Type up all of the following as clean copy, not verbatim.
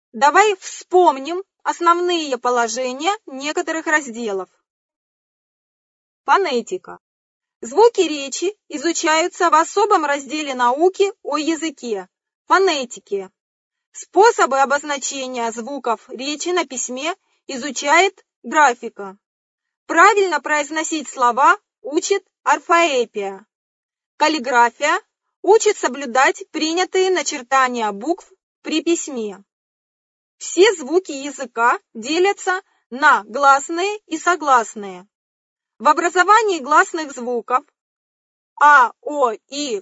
Давай вспомним основные положения некоторых разделов. Фонетика. Звуки речи изучаются в особом разделе науки о языке – фонетике. Способы обозначения звуков речи на письме изучает графика. Правильно произносить слова учит орфоэпия. Каллиграфия учит соблюдать принятые начертания букв при письме. Все звуки языка делятся на гласные и согласные. В образовании гласных звуков А, О, И,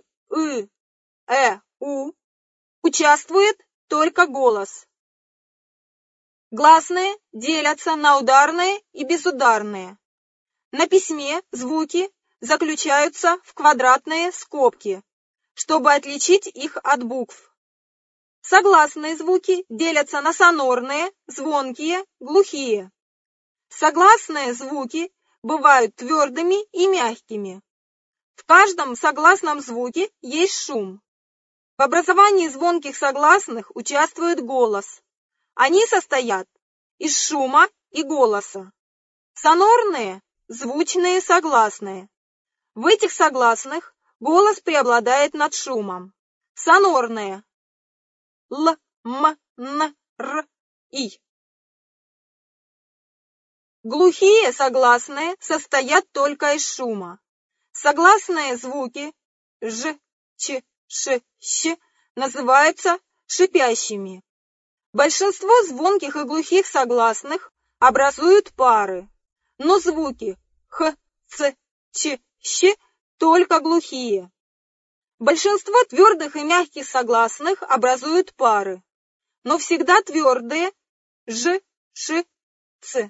У участвует только голос. Гласные делятся на ударные и безударные. На письме звуки заключаются в квадратные скобки, чтобы отличить их от букв. Согласные звуки делятся на сонорные, звонкие, глухие. Согласные звуки бывают твердыми и мягкими. В каждом согласном звуке есть шум. В образовании звонких согласных участвует голос. Они состоят из шума и голоса. Сонорные – звучные согласные. В этих согласных голос преобладает над шумом. Сонорные – Л, М, Н, Р, И. Глухие согласные состоят только из шума. Согласные звуки Ж, Ч, Ш, Щ называются шипящими. Большинство звонких и глухих согласных образуют пары, но звуки Х, Ц, Ч, Щ только глухие. Большинство твердых и мягких согласных образуют пары, но всегда твердые Ж, Ш, Ц.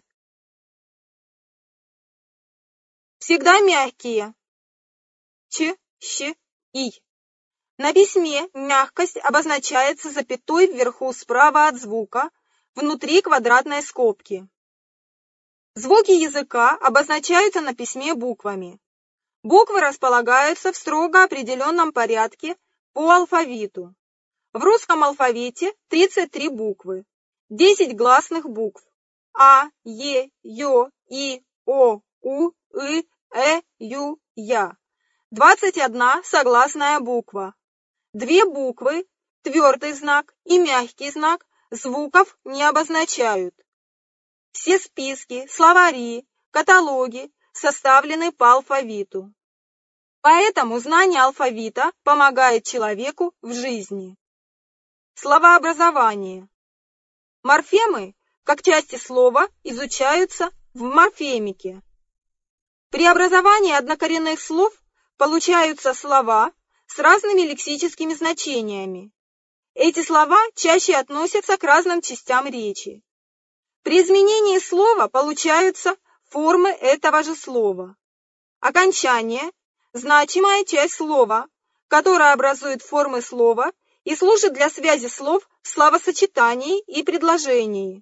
Всегда мягкие Ч, Щ, И. На письме мягкость обозначается запятой вверху справа от звука, внутри квадратной скобки. Звуки языка обозначаются на письме буквами. Буквы располагаются в строго определенном порядке по алфавиту. В русском алфавите 33 буквы, 10 гласных букв А, Е, Ё, И, О, У, И, Ю, Я. 21 согласная буква. 2 буквы, твердый знак и мягкий знак, звуков не обозначают. Все списки, словари, каталоги составлены по алфавиту. Поэтому знание алфавита помогает человеку в жизни. Словообразование. Морфемы, как части слова, изучаются в морфемике. При образовании однокоренных слов получаются слова с разными лексическими значениями. Эти слова чаще относятся к разным частям речи. При изменении слова получаются формы этого же слова. Окончание – значимая часть слова, которая образует формы слова и служит для связи слов в словосочетании и предложении.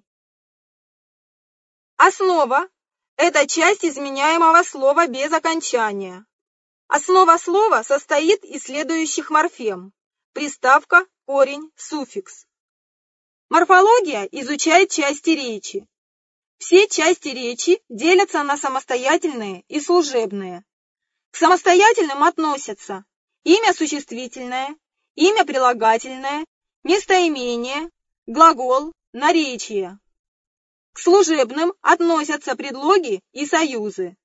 Основа – это часть изменяемого слова без окончания. Основа слова состоит из следующих морфем: приставка, корень, суффикс. Морфология изучает части речи. Все части речи делятся на самостоятельные и служебные. К самостоятельным относятся имя существительное, имя прилагательное, местоимение, глагол, наречие. К служебным относятся предлоги и союзы.